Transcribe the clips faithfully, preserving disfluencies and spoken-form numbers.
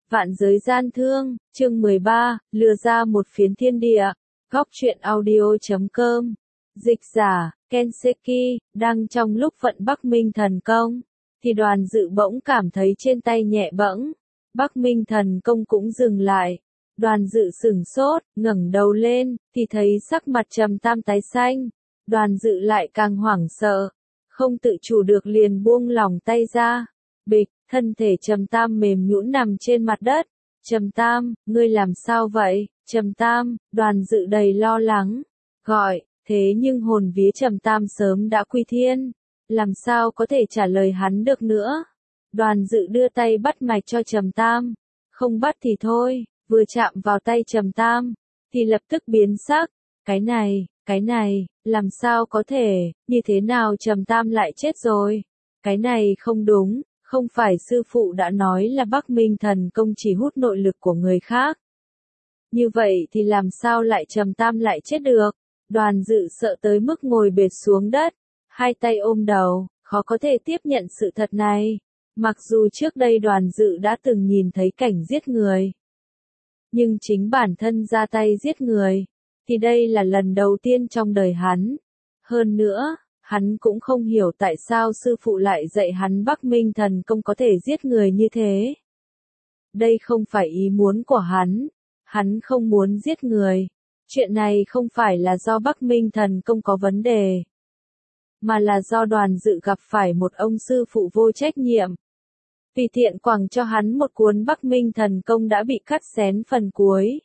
Vạn giới gian thương, chương mười ba, lừa ra một phiến thiên địa. Góc truyện audio chấm com. Dịch giả, Kenseki, đang trong lúc vận Bắc Minh thần công, thì Đoàn Dự bỗng cảm thấy trên tay nhẹ bẫng. Bắc Minh thần công cũng dừng lại. Đoàn Dự sửng sốt, ngẩng đầu lên, thì thấy sắc mặt Trầm Tam tái xanh. Đoàn Dự lại càng hoảng sợ, không tự chủ được liền buông lỏng tay ra. Bịch, thân thể Trầm Tam mềm nhũn nằm trên mặt đất. Trầm Tam, ngươi làm sao vậy? Trầm Tam, Đoàn Dự đầy lo lắng, gọi, thế nhưng hồn vía Trầm Tam sớm đã quy thiên, làm sao có thể trả lời hắn được nữa. Đoàn Dự đưa tay bắt mạch cho Trầm Tam, không bắt thì thôi, vừa chạm vào tay Trầm Tam, thì lập tức biến sắc, cái này, cái này, làm sao có thể, như thế nào Trầm Tam lại chết rồi? Cái này không đúng. Không phải sư phụ đã nói là Bắc Minh thần công chỉ hút nội lực của người khác. Như vậy thì làm sao lại Trầm Tam lại chết được? Đoàn Dự sợ tới mức ngồi bệt xuống đất, hai tay ôm đầu, khó có thể tiếp nhận sự thật này. Mặc dù trước đây Đoàn Dự đã từng nhìn thấy cảnh giết người, nhưng chính bản thân ra tay giết người, thì đây là lần đầu tiên trong đời hắn. Hơn nữa, hắn cũng không hiểu tại sao sư phụ lại dạy hắn Bắc Minh thần công có thể giết người như thế. Đây không phải ý muốn của hắn, hắn không muốn giết người. Chuyện này không phải là do Bắc Minh thần công có vấn đề, mà là do Đoàn Dự gặp phải một ông sư phụ vô trách nhiệm. Vì tiện quẳng cho hắn một cuốn Bắc Minh thần công đã bị cắt xén phần cuối,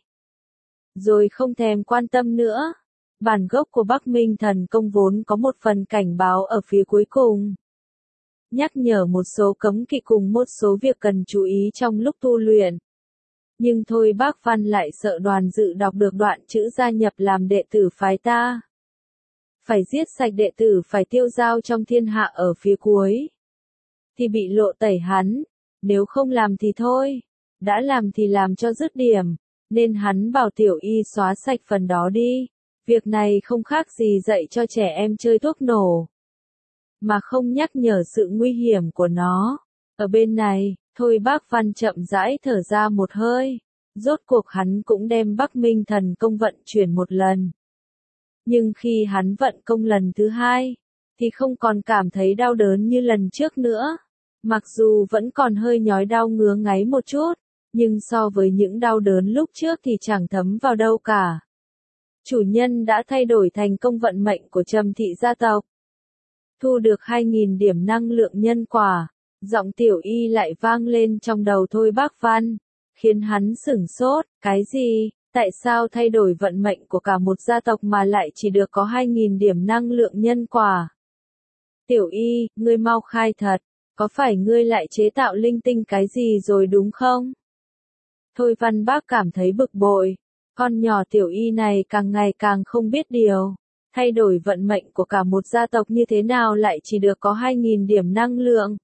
rồi không thèm quan tâm nữa. Bản gốc của Bắc Minh thần công vốn có một phần cảnh báo ở phía cuối cùng, nhắc nhở một số cấm kỵ cùng một số việc cần chú ý trong lúc tu luyện. Nhưng thôi Bác Văn lại sợ Đoàn Dự đọc được đoạn chữ gia nhập làm đệ tử phái ta, phải giết sạch đệ tử phải tiêu dao trong thiên hạ ở phía cuối, thì bị lộ tẩy hắn. Nếu không làm thì thôi, đã làm thì làm cho dứt điểm, nên hắn bảo Tiểu Y xóa sạch phần đó đi. Việc này không khác gì dạy cho trẻ em chơi thuốc nổ, mà không nhắc nhở sự nguy hiểm của nó. Ở bên này, thôi Bác Văn chậm rãi thở ra một hơi, rốt cuộc hắn cũng đem Bắc Minh thần công vận chuyển một lần. Nhưng khi hắn vận công lần thứ hai, thì không còn cảm thấy đau đớn như lần trước nữa. Mặc dù vẫn còn hơi nhói đau ngứa ngáy một chút, nhưng so với những đau đớn lúc trước thì chẳng thấm vào đâu cả. Chủ nhân đã thay đổi thành công vận mệnh của Trầm thị gia tộc, thu được hai nghìn điểm năng lượng nhân quả. Giọng Tiểu Y lại vang lên trong đầu thôi Bác Văn, khiến hắn sửng sốt. Cái gì? Tại sao thay đổi vận mệnh của cả một gia tộc mà lại chỉ được có hai nghìn điểm năng lượng nhân quả? Tiểu Y, ngươi mau khai thật, có phải ngươi lại chế tạo linh tinh cái gì rồi đúng không? Thôi Văn Bác cảm thấy bực bội. Con nhỏ Tiểu Y này càng ngày càng không biết điều. Thay đổi vận mệnh của cả một gia tộc như thế nào lại chỉ được có hai nghìn điểm năng lượng?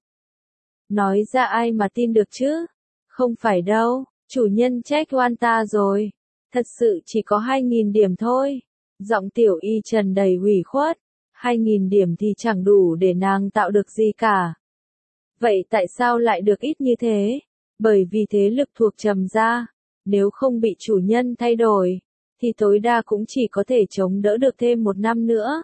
Nói ra ai mà tin được chứ? Không phải đâu, chủ nhân trách oan ta rồi. Thật sự chỉ có hai nghìn điểm thôi. Giọng Tiểu Y trần đầy ủy khuất. hai nghìn điểm thì chẳng đủ để nàng tạo được gì cả. Vậy tại sao lại được ít như thế? Bởi vì thế lực thuộc Trầm gia, nếu không bị chủ nhân thay đổi, thì tối đa cũng chỉ có thể chống đỡ được thêm một năm nữa.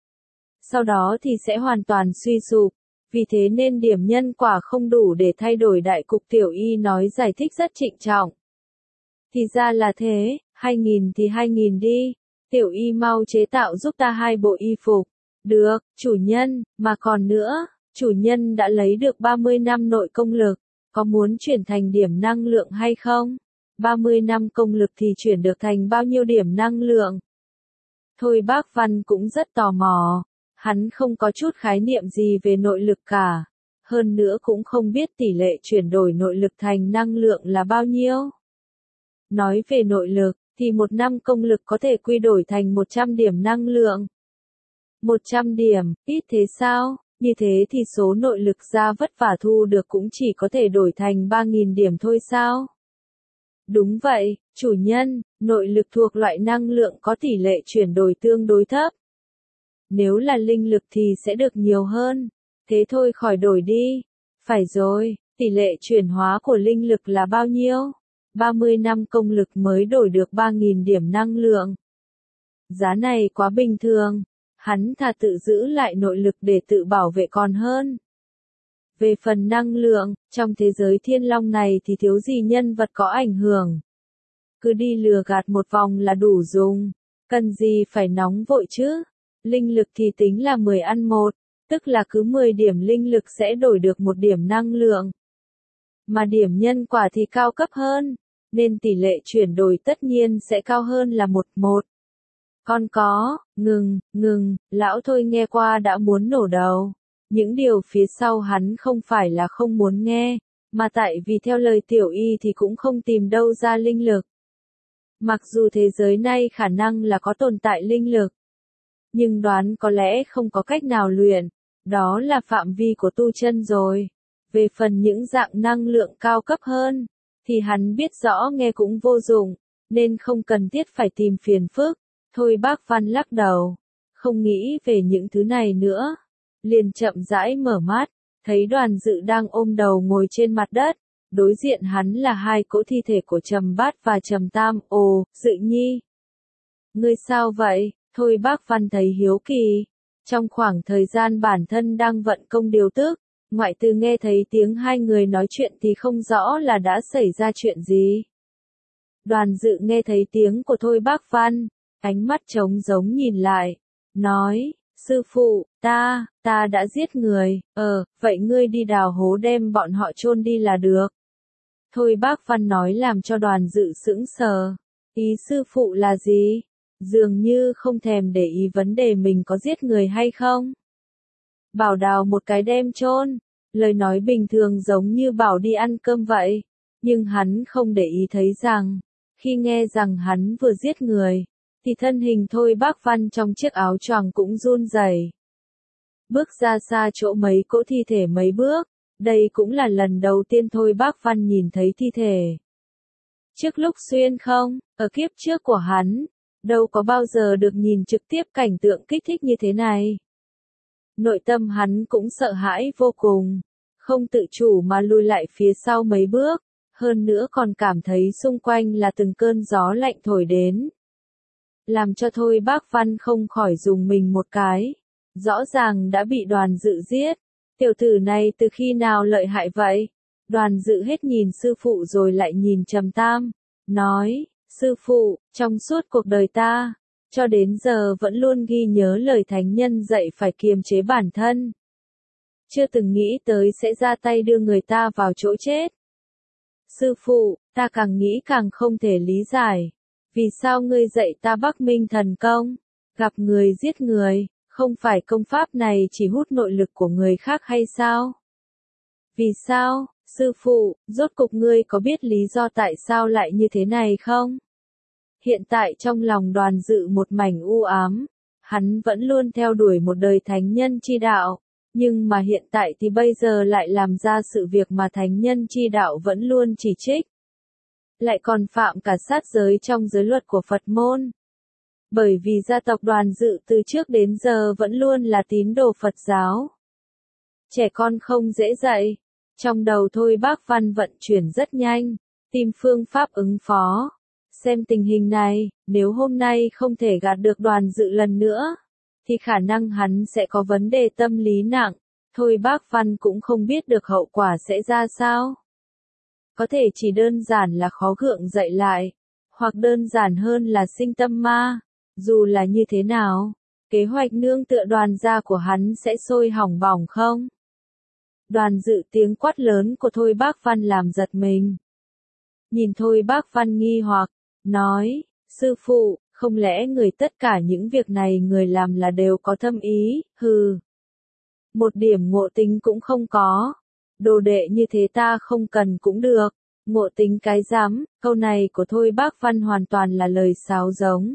Sau đó thì sẽ hoàn toàn suy sụp, vì thế nên điểm nhân quả không đủ để thay đổi đại cục. Tiểu Y nói giải thích rất trịnh trọng. Thì ra là thế, hai nghìn thì hai nghìn đi, Tiểu Y mau chế tạo giúp ta hai bộ y phục. Được, chủ nhân, mà còn nữa, chủ nhân đã lấy được ba mươi năm nội công lực, có muốn chuyển thành điểm năng lượng hay không? ba mươi năm công lực thì chuyển được thành bao nhiêu điểm năng lượng? Thôi Bác Văn cũng rất tò mò, hắn không có chút khái niệm gì về nội lực cả, hơn nữa cũng không biết tỷ lệ chuyển đổi nội lực thành năng lượng là bao nhiêu. Nói về nội lực, thì một năm công lực có thể quy đổi thành một trăm điểm năng lượng. một trăm điểm, ít thế sao? Như thế thì số nội lực ra vất vả thu được cũng chỉ có thể đổi thành ba nghìn điểm thôi sao? Đúng vậy, chủ nhân, nội lực thuộc loại năng lượng có tỷ lệ chuyển đổi tương đối thấp. Nếu là linh lực thì sẽ được nhiều hơn. Thế thôi khỏi đổi đi. Phải rồi, Tỷ lệ chuyển hóa của linh lực là bao nhiêu? ba mươi năm công lực mới đổi được ba nghìn điểm năng lượng. Giá này quá bình thường, hắn thà tự giữ lại nội lực để tự bảo vệ còn hơn. Về phần năng lượng, trong thế giới thiên long này thì thiếu gì nhân vật có ảnh hưởng. Cứ đi lừa gạt một vòng là đủ dùng, cần gì phải nóng vội chứ. Linh lực thì tính là mười ăn một, tức là cứ mười điểm linh lực sẽ đổi được một điểm năng lượng. Mà điểm nhân quả thì cao cấp hơn, nên tỷ lệ chuyển đổi tất nhiên sẽ cao hơn là một một. Con có, ngừng, ngừng, lão thôi nghe qua đã muốn nổ đầu. Những điều phía sau hắn không phải là không muốn nghe, mà tại vì theo lời tiểu y thì cũng không tìm đâu ra linh lực. Mặc dù thế giới này khả năng là có tồn tại linh lực, nhưng đoán có lẽ không có cách nào luyện, đó là phạm vi của tu chân rồi. Về phần những dạng năng lượng cao cấp hơn, thì hắn biết rõ nghe cũng vô dụng, nên không cần thiết phải tìm phiền phức. Thôi bác Văn lắc đầu, không nghĩ về những thứ này nữa. Liền chậm rãi mở mắt, thấy Đoàn Dự đang ôm đầu ngồi trên mặt đất, đối diện hắn là hai cỗ thi thể của Trầm Bát và Trầm Tam. Ồ, Dự Nhi, ngươi sao vậy? Thôi bác Văn thấy hiếu kỳ. Trong khoảng thời gian bản thân đang vận công điều tức, ngoại trừ nghe thấy tiếng hai người nói chuyện thì không rõ là đã xảy ra chuyện gì. Đoàn Dự nghe thấy tiếng của Thôi bác Văn, ánh mắt trống giống nhìn lại, nói, sư phụ, ta, ta đã giết người, ờ, vậy ngươi đi đào hố đem bọn họ chôn đi là được. Thôi bác Văn nói làm cho Đoàn Dự sững sờ, ý sư phụ là gì? Dường như không thèm để ý vấn đề mình có giết người hay không. Bảo đào một cái đem chôn, lời nói bình thường giống như bảo đi ăn cơm vậy, nhưng hắn không để ý thấy rằng, khi nghe rằng hắn vừa giết người, thì thân hình Thôi bác Văn trong chiếc áo choàng cũng run rẩy. Bước ra xa chỗ mấy cỗ thi thể mấy bước, đây cũng là lần đầu tiên Thôi bác Văn nhìn thấy thi thể. Trước lúc xuyên không, ở kiếp trước của hắn, đâu có bao giờ được nhìn trực tiếp cảnh tượng kích thích như thế này. Nội tâm hắn cũng sợ hãi vô cùng, không tự chủ mà lùi lại phía sau mấy bước, hơn nữa còn cảm thấy xung quanh là từng cơn gió lạnh thổi đến. Làm cho Thôi bác Văn không khỏi dùng mình một cái, rõ ràng đã bị Đoàn Dự giết, tiểu tử này từ khi nào lợi hại vậy? Đoàn Dự hết nhìn sư phụ rồi lại nhìn Trầm Tam, nói, sư phụ, trong suốt cuộc đời ta, cho đến giờ vẫn luôn ghi nhớ lời thánh nhân dạy phải kiềm chế bản thân. Chưa từng nghĩ tới sẽ ra tay đưa người ta vào chỗ chết. Sư phụ, ta càng nghĩ càng không thể lý giải. Vì sao ngươi dạy ta Bắc Minh thần công? Gặp người giết người, không phải công pháp này chỉ hút nội lực của người khác hay sao? Vì sao, sư phụ, rốt cục ngươi có biết lý do tại sao lại như thế này không? Hiện tại trong lòng Đoàn Dự một mảnh u ám, hắn vẫn luôn theo đuổi một đời thánh nhân chi đạo, nhưng mà hiện tại thì bây giờ lại làm ra sự việc mà thánh nhân chi đạo vẫn luôn chỉ trích. Lại còn phạm cả sát giới trong giới luật của Phật môn. Bởi vì gia tộc Đoàn Dự từ trước đến giờ vẫn luôn là tín đồ Phật giáo. Trẻ con không dễ dạy, trong đầu Thôi bác Văn vận chuyển rất nhanh, tìm phương pháp ứng phó. Xem tình hình này, nếu hôm nay không thể gạt được Đoàn Dự lần nữa, thì khả năng hắn sẽ có vấn đề tâm lý nặng, Thôi bác Văn cũng không biết được hậu quả sẽ ra sao. Có thể chỉ đơn giản là khó gượng dậy lại, hoặc đơn giản hơn là sinh tâm ma. Dù là như thế nào, kế hoạch nương tựa Đoàn gia của hắn sẽ sôi hỏng bỏng không? Đoàn Dự tiếng quát lớn của Thôi bác Văn làm giật mình. Nhìn Thôi bác Văn nghi hoặc, nói, sư phụ, không lẽ người tất cả những việc này người làm là đều có thâm ý, hừ. Một điểm ngộ tính cũng không có. Đồ đệ như thế ta không cần cũng được. Ngộ tính cái dám, câu này của Thôi bác Văn hoàn toàn là lời sáo giống.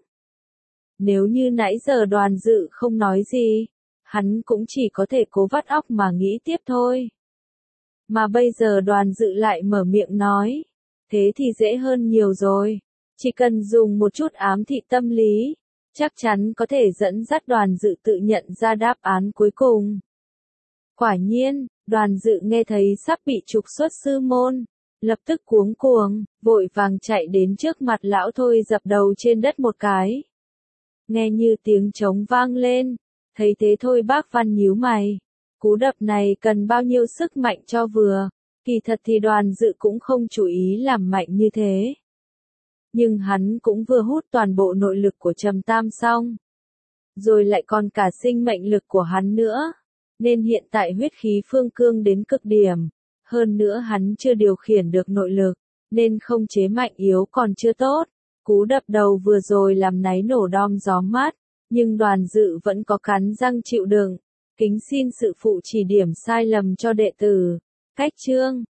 Nếu như nãy giờ Đoàn Dự không nói gì, hắn cũng chỉ có thể cố vắt óc mà nghĩ tiếp thôi. Mà bây giờ Đoàn Dự lại mở miệng nói, thế thì dễ hơn nhiều rồi. Chỉ cần dùng một chút ám thị tâm lý, chắc chắn có thể dẫn dắt Đoàn Dự tự nhận ra đáp án cuối cùng. Quả nhiên, Đoàn Dự nghe thấy sắp bị trục xuất sư môn, lập tức cuống cuồng, vội vàng chạy đến trước mặt lão Thôi dập đầu trên đất một cái. Nghe như tiếng trống vang lên, thấy thế Thôi Bác Văn nhíu mày. Cú đập này cần bao nhiêu sức mạnh cho vừa, kỳ thật thì Đoàn Dự cũng không chú ý làm mạnh như thế. Nhưng hắn cũng vừa hút toàn bộ nội lực của Trầm Tam xong. Rồi lại còn cả sinh mệnh lực của hắn nữa. Nên hiện tại huyết khí phương cương đến cực điểm. Hơn nữa hắn chưa điều khiển được nội lực, nên không chế mạnh yếu còn chưa tốt. Cú đập đầu vừa rồi làm náy nổ đom gió mát, nhưng Đoàn Dự vẫn có cắn răng chịu đựng. Kính xin sự phụ chỉ điểm sai lầm cho đệ tử. Cách chương